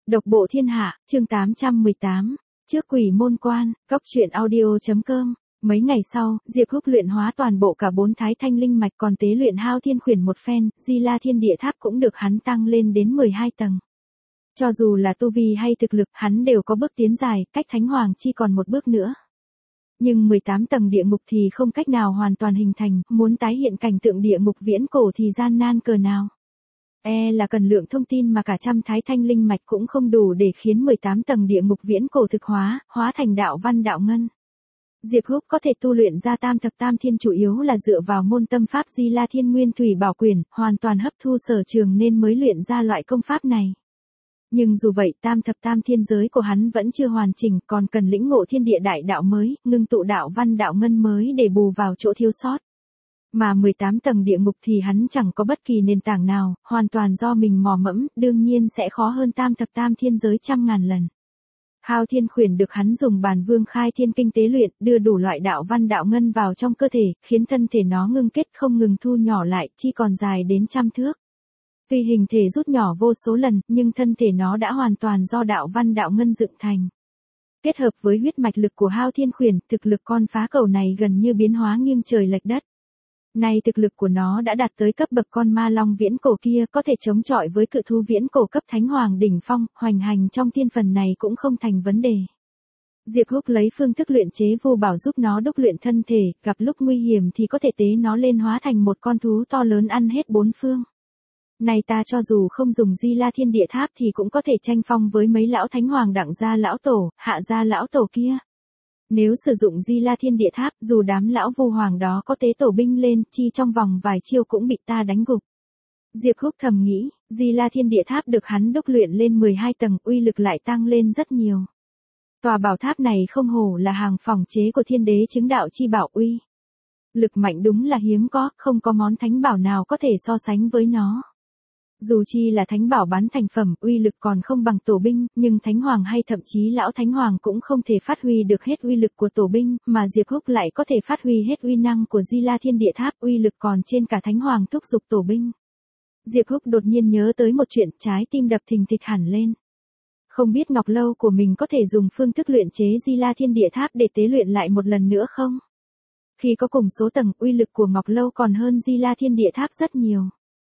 Độc bộ thiên hạ, chương 818, trước quỷ môn quan, góc truyện audio.com. Mấy ngày sau, Diệp Húc luyện hóa toàn bộ cả 4 thái thanh linh mạch, còn tế luyện Hao Thiên Khuyển một phen, Di La Thiên Địa Tháp cũng được hắn tăng lên đến 12 tầng. Cho dù là tu vi hay thực lực, hắn đều có bước tiến dài, cách Thánh Hoàng chỉ còn một bước nữa. Nhưng 18 tầng địa ngục thì không cách nào hoàn toàn hình thành, muốn tái hiện cảnh tượng địa ngục viễn cổ thì gian nan cỡ nào. Là cần lượng thông tin mà cả trăm thái thanh linh mạch cũng không đủ để khiến 18 tầng địa ngục viễn cổ thực hóa, hóa thành đạo văn đạo ngân. Diệp Húc có thể tu luyện ra tam thập tam thiên chủ yếu là dựa vào môn tâm pháp Di La Thiên Nguyên Thủy Bảo Quyển, hoàn toàn hấp thu sở trường nên mới luyện ra loại công pháp này. Nhưng dù vậy, tam thập tam thiên giới của hắn vẫn chưa hoàn chỉnh, còn cần lĩnh ngộ thiên địa đại đạo mới, ngưng tụ đạo văn đạo ngân mới để bù vào chỗ thiếu sót. Mà 18 tầng địa ngục thì hắn chẳng có bất kỳ nền tảng nào, hoàn toàn do mình mò mẫm, đương nhiên sẽ khó hơn tam thập tam thiên giới trăm ngàn lần. Hao Thiên Khuyển được hắn dùng Bàn Vương Khai Thiên Kinh tế luyện, đưa đủ loại đạo văn đạo ngân vào trong cơ thể, khiến thân thể nó ngưng kết không ngừng thu nhỏ lại, chỉ còn dài đến 100 thước. Tuy hình thể rút nhỏ vô số lần, nhưng thân thể nó đã hoàn toàn do đạo văn đạo ngân dựng thành. Kết hợp với huyết mạch lực của Hao Thiên Khuyển, thực lực con phá cầu này gần như biến hóa nghiêng trời lệch đất. Nay thực lực của nó đã đạt tới cấp bậc con ma long viễn cổ kia, có thể chống chọi với cự thú viễn cổ cấp Thánh Hoàng đỉnh phong, hoành hành trong thiên phần này cũng không thành vấn đề. Diệp Húc lấy phương thức luyện chế vô bảo giúp nó đúc luyện thân thể, gặp lúc nguy hiểm thì có thể tế nó lên hóa thành một con thú to lớn ăn hết bốn phương. Này ta cho dù không dùng Di La Thiên Địa Tháp thì cũng có thể tranh phong với mấy lão Thánh Hoàng đặng gia lão tổ, hạ gia lão tổ kia. Nếu sử dụng Di La Thiên Địa Tháp, dù đám lão vu hoàng đó có tế tổ binh lên, chi trong vòng vài chiêu cũng bị ta đánh gục. Diệp Húc thầm nghĩ, Di La Thiên Địa Tháp được hắn đúc luyện lên 12 tầng, uy lực lại tăng lên rất nhiều. Tòa bảo tháp này không hổ là hàng phòng chế của Thiên Đế chứng đạo chi bảo uy. Lực mạnh đúng là hiếm có, không có món thánh bảo nào có thể so sánh với nó. Dù chi là thánh bảo bán thành phẩm, uy lực còn không bằng tổ binh, nhưng Thánh Hoàng hay thậm chí lão Thánh Hoàng cũng không thể phát huy được hết uy lực của tổ binh, mà Diệp Húc lại có thể phát huy hết uy năng của Di La Thiên Địa Tháp, uy lực còn trên cả Thánh Hoàng thúc giục tổ binh. Diệp Húc đột nhiên nhớ tới một chuyện, trái tim đập thình thịch hẳn lên. Không biết ngọc lâu của mình có thể dùng phương thức luyện chế Di La Thiên Địa Tháp để tế luyện lại một lần nữa không? Khi có cùng số tầng, uy lực của ngọc lâu còn hơn Di La Thiên Địa Tháp rất nhiều.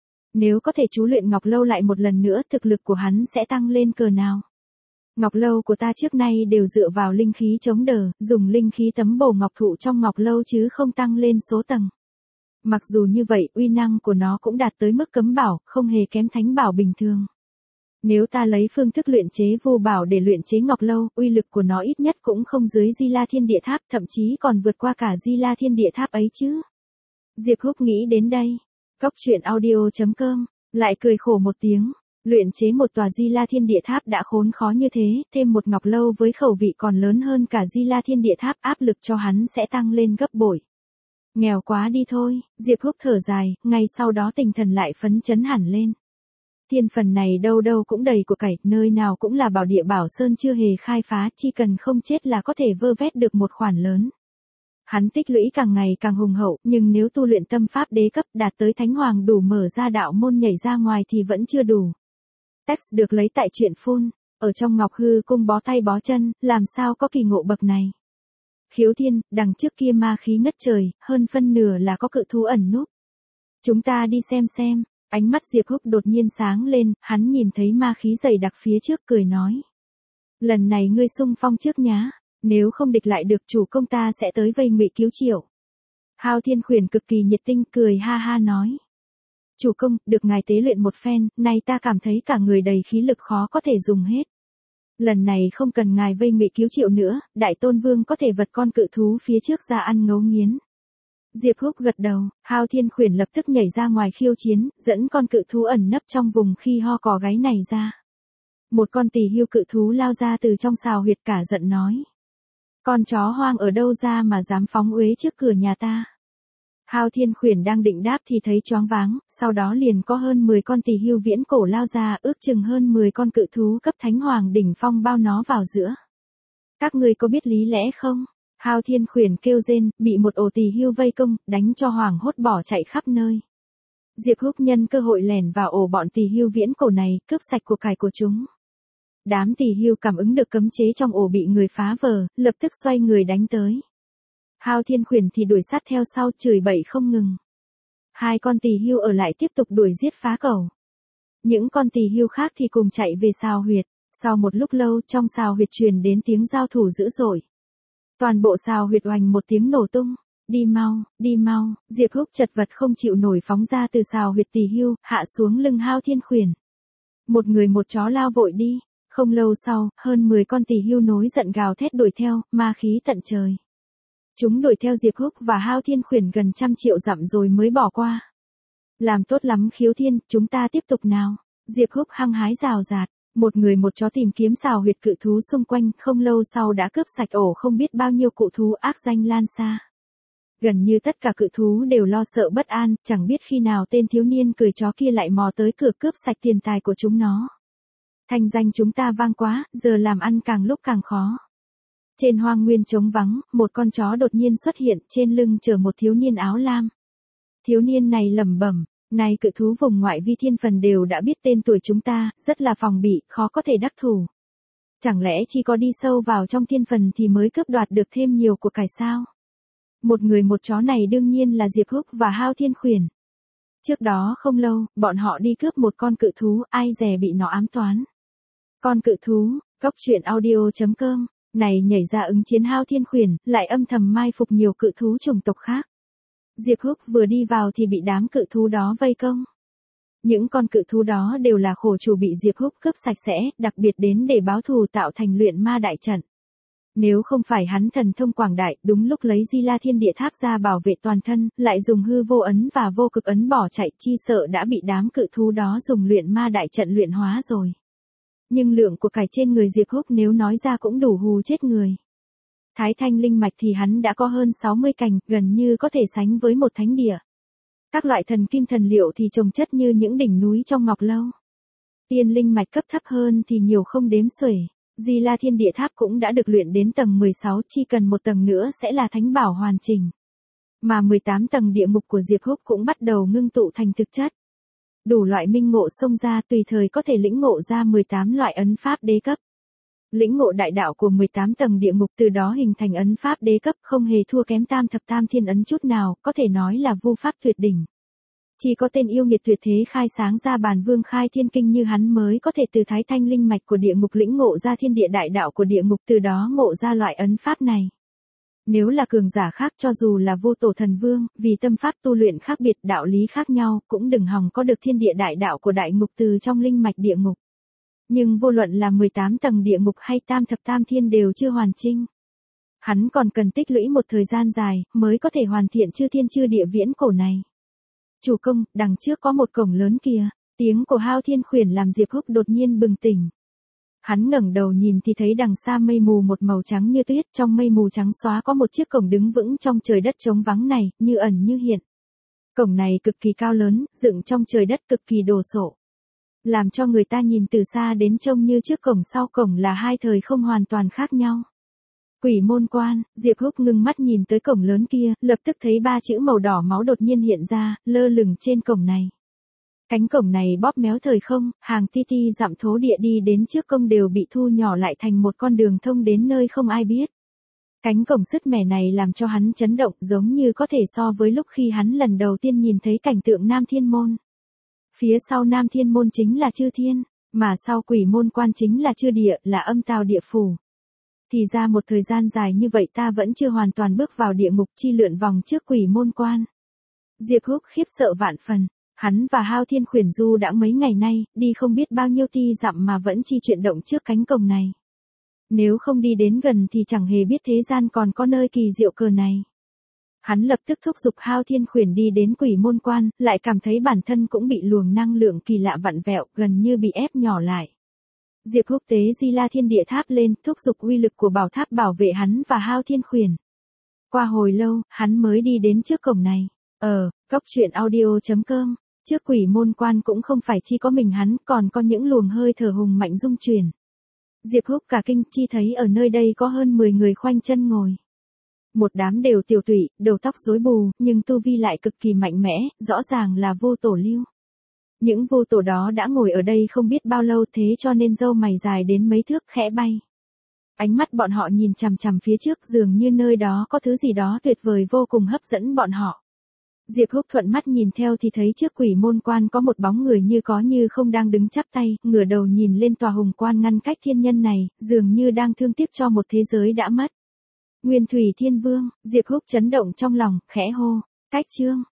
Nếu có thể chú luyện ngọc lâu lại một lần nữa, thực lực của hắn sẽ tăng lên cỡ nào? Ngọc lâu của ta trước nay đều dựa vào linh khí chống đỡ, dùng linh khí tấm bổ ngọc thụ trong ngọc lâu chứ không tăng lên số tầng. Mặc dù như vậy, uy năng của nó cũng đạt tới mức cấm bảo, không hề kém thánh bảo bình thường. Nếu ta lấy phương thức luyện chế vô bảo để luyện chế ngọc lâu, uy lực của nó ít nhất cũng không dưới Di La Thiên Địa Tháp, thậm chí còn vượt qua cả Di La Thiên Địa Tháp ấy chứ. Diệp Húc nghĩ đến đây. Góc truyện audio.com, lại cười khổ một tiếng, luyện chế một tòa Di La Thiên Địa Tháp đã khốn khó như thế, thêm một ngọc lâu với khẩu vị còn lớn hơn cả Di La Thiên Địa Tháp, áp lực cho hắn sẽ tăng lên gấp bội. Nghèo quá đi thôi, Diệp Húc thở dài, ngay sau đó tinh thần lại phấn chấn hẳn lên. Thiên phần này đâu đâu cũng đầy của cải, nơi nào cũng là bảo địa bảo sơn chưa hề khai phá, chỉ cần không chết là có thể vơ vét được một khoản lớn. Hắn tích lũy càng ngày càng hùng hậu, nhưng nếu tu luyện tâm pháp đế cấp đạt tới Thánh Hoàng đủ mở ra đạo môn nhảy ra ngoài thì vẫn chưa đủ. Text được lấy tại truyện phun, ở trong Ngọc Hư Cung bó tay bó chân, làm sao có kỳ ngộ bậc này. Khiếu Thiên, đằng trước kia ma khí ngất trời, hơn phân nửa là có cự thú ẩn núp. Chúng ta đi xem, ánh mắt Diệp Húc đột nhiên sáng lên, hắn nhìn thấy ma khí dày đặc phía trước cười nói. Lần này ngươi xung phong trước nhá. Nếu không địch lại được chủ công ta sẽ tới vây ngụy cứu triệu. Hao Thiên Khuyển cực kỳ nhiệt tinh cười ha ha nói. Chủ công, được ngài tế luyện một phen, nay ta cảm thấy cả người đầy khí lực khó có thể dùng hết. Lần này không cần ngài vây ngụy cứu triệu nữa, Đại Tôn Vương có thể vật con cự thú phía trước ra ăn ngấu nghiến. Diệp Húc gật đầu, Hao Thiên Khuyển lập tức nhảy ra ngoài khiêu chiến, dẫn con cự thú ẩn nấp trong vùng khi ho cò gáy này ra. Một con tỳ hưu cự thú lao ra từ trong sào huyệt cả giận nói. Con chó hoang ở đâu ra mà dám phóng uế trước cửa nhà ta. Hao Thiên Khuyển đang định đáp thì thấy choáng váng, sau đó liền có hơn 10 con tỳ hưu viễn cổ lao ra, ước chừng hơn 10 con cự thú cấp Thánh Hoàng đỉnh phong bao nó vào giữa. Các ngươi có biết lý lẽ không? Hao Thiên Khuyển kêu rên, bị một ổ tỳ hưu vây công, đánh cho hoảng hốt bỏ chạy khắp nơi. Diệp Húc nhân cơ hội lẻn vào ổ bọn tỳ hưu viễn cổ này, cướp sạch của cải của chúng. Đám tỳ hưu cảm ứng được cấm chế trong ổ bị người phá vỡ, lập tức xoay người đánh tới. Hao Thiên Khuyển thì đuổi sát theo sau chửi bậy không ngừng. Hai con tỳ hưu ở lại tiếp tục đuổi giết phá cẩu. Những con tỳ hưu khác thì cùng chạy về sào huyệt. Sau một lúc lâu trong sào huyệt truyền đến tiếng giao thủ dữ dội. Toàn bộ sào huyệt oành một tiếng nổ tung. Đi mau, Diệp Húc chật vật không chịu nổi phóng ra từ sào huyệt tỳ hưu, hạ xuống lưng Hao Thiên Khuyển. Một người một chó lao vội đi. Không lâu sau, hơn 10 con tỳ hưu nối giận gào thét đuổi theo, ma khí tận trời. Chúng đuổi theo Diệp Húc và Hao Thiên Khuyển gần 100 triệu dặm rồi mới bỏ qua. Làm tốt lắm Khiếu Thiên, chúng ta tiếp tục nào. Diệp Húc hăng hái rào rạt, một người một chó tìm kiếm sào huyệt cự thú xung quanh, không lâu sau đã cướp sạch ổ không biết bao nhiêu cụ thú ác danh lan xa. Gần như tất cả cự thú đều lo sợ bất an, chẳng biết khi nào tên thiếu niên cười chó kia lại mò tới cửa cướp sạch tiền tài của chúng nó. Thanh danh chúng ta vang quá, giờ làm ăn càng lúc càng khó. Trên hoang nguyên trống vắng, một con chó đột nhiên xuất hiện, trên lưng chở một thiếu niên áo lam. Thiếu niên này lẩm bẩm, này cự thú vùng ngoại vi thiên phần đều đã biết tên tuổi chúng ta, rất là phòng bị, khó có thể đắc thủ. Chẳng lẽ chỉ có đi sâu vào trong thiên phần thì mới cướp đoạt được thêm nhiều của cải sao? Một người một chó này đương nhiên là Diệp Húc và Hao Thiên Khuyển. Trước đó không lâu, bọn họ đi cướp một con cự thú, ai dè bị nó ám toán. Con cự thú, Goctruyện.audio.com, này nhảy ra ứng chiến Hao Thiên Khuyển, lại âm thầm mai phục nhiều cự thú chủng tộc khác. Diệp Húc vừa đi vào thì bị đám cự thú đó vây công. Những con cự thú đó đều là khổ chủ bị Diệp Húc cướp sạch sẽ, đặc biệt đến để báo thù tạo thành luyện ma đại trận. Nếu không phải hắn thần thông quảng đại, đúng lúc lấy Di La Thiên Địa Tháp ra bảo vệ toàn thân, lại dùng hư vô ấn và vô cực ấn bỏ chạy, chi sợ đã bị đám cự thú đó dùng luyện ma đại trận luyện hóa rồi. Nhưng lượng của cải trên người Diệp Húc nếu nói ra cũng đủ hù chết người. Thái Thanh linh mạch thì hắn đã có hơn 60 cành, gần như có thể sánh với một thánh địa. Các loại thần kim thần liệu thì chồng chất như những đỉnh núi trong ngọc lâu. Tiên linh mạch cấp thấp hơn thì nhiều không đếm xuể. Di La Thiên Địa Tháp cũng đã được luyện đến tầng 16, chỉ cần một tầng nữa sẽ là thánh bảo hoàn chỉnh. Mà 18 tầng địa ngục của Diệp Húc cũng bắt đầu ngưng tụ thành thực chất. Đủ loại minh ngộ xông ra, tùy thời có thể lĩnh ngộ ra 18 loại ấn pháp đế cấp. Lĩnh ngộ đại đạo của 18 tầng địa ngục, từ đó hình thành ấn pháp đế cấp, không hề thua kém tam thập tam thiên ấn chút nào, có thể nói là vu pháp tuyệt đỉnh. Chỉ có tên yêu nghiệt tuyệt thế khai sáng ra bản vương khai thiên kinh như hắn mới có thể từ thái thanh linh mạch của địa ngục lĩnh ngộ ra thiên địa đại đạo của địa ngục, từ đó ngộ ra loại ấn pháp này. Nếu là cường giả khác, cho dù là vô tổ thần vương, vì tâm pháp tu luyện khác biệt, đạo lý khác nhau, cũng đừng hòng có được thiên địa đại đạo của đại ngục từ trong linh mạch địa ngục. Nhưng vô luận là 18 tầng địa ngục hay tam thập tam thiên đều chưa hoàn chỉnh. Hắn còn cần tích lũy một thời gian dài, mới có thể hoàn thiện chư thiên chư địa viễn cổ này. Chủ công, đằng trước có một cổng lớn kìa. Tiếng của Hao Thiên Khuyển làm Diệp Húc đột nhiên bừng tỉnh. Hắn ngẩng đầu nhìn thì thấy đằng xa mây mù một màu trắng như tuyết, trong mây mù trắng xóa có một chiếc cổng đứng vững trong trời đất trống vắng này, như ẩn như hiện. Cổng này cực kỳ cao lớn, dựng trong trời đất cực kỳ đồ sộ. Làm cho người ta nhìn từ xa đến trông như trước cổng sau cổng là hai thời không hoàn toàn khác nhau. Quỷ môn quan, Diệp Húc ngưng mắt nhìn tới cổng lớn kia, lập tức thấy 3 chữ màu đỏ máu đột nhiên hiện ra, lơ lửng trên cổng này. Cánh cổng này bóp méo thời không, hàng ti ti dặm thố địa đi đến trước công đều bị thu nhỏ lại thành một con đường thông đến nơi không ai biết. Cánh cổng sứt mẻ này làm cho hắn chấn động, giống như có thể so với lúc khi hắn lần đầu tiên nhìn thấy cảnh tượng Nam Thiên Môn. Phía sau Nam Thiên Môn chính là Chư Thiên, mà sau Quỷ Môn Quan chính là Chư Địa, là âm tào địa phủ. Thì ra một thời gian dài như vậy ta vẫn chưa hoàn toàn bước vào địa ngục, chi lượn vòng trước Quỷ Môn Quan. Diệp Húc khiếp sợ vạn phần, hắn và Hao Thiên Khuyển du đã mấy ngày nay, đi không biết bao nhiêu ti dặm mà vẫn chi chuyển động trước cánh cổng này. Nếu không đi đến gần thì chẳng hề biết thế gian còn có nơi kỳ diệu cờ này. Hắn lập tức thúc giục Hao Thiên Khuyển đi đến Quỷ Môn Quan, lại cảm thấy bản thân cũng bị luồng năng lượng kỳ lạ vặn vẹo, gần như bị ép nhỏ lại. Diệp Húc tế Di La Thiên Địa Tháp lên, thúc giục uy lực của bảo tháp bảo vệ hắn và Hao Thiên Khuyển. Qua hồi lâu, hắn mới đi đến trước cổng này. Goctruyện.audio.com, trước Quỷ Môn Quan cũng không phải chỉ có mình hắn, còn có những luồng hơi thở hùng mạnh dung chuyển. Diệp Húc cả kinh, chi thấy ở nơi đây có hơn 10 người khoanh chân ngồi. Một đám đều tiểu tụy, đầu tóc rối bù, nhưng tu vi lại cực kỳ mạnh mẽ, rõ ràng là vô tổ lưu. Những vô tổ đó đã ngồi ở đây không biết bao lâu thế cho nên râu mày dài đến mấy thước khẽ bay. Ánh mắt bọn họ nhìn chằm chằm phía trước dường như nơi đó có thứ gì đó tuyệt vời vô cùng hấp dẫn bọn họ. Diệp Húc thuận mắt nhìn theo thì thấy trước quỷ môn quan có một bóng người như có như không đang đứng chắp tay, ngửa đầu nhìn lên tòa hùng quan ngăn cách thiên nhân này, dường như đang thương tiếc cho một thế giới đã mất. Nguyên Thủy Thiên Vương, Diệp Húc chấn động trong lòng, khẽ hô, cách chương.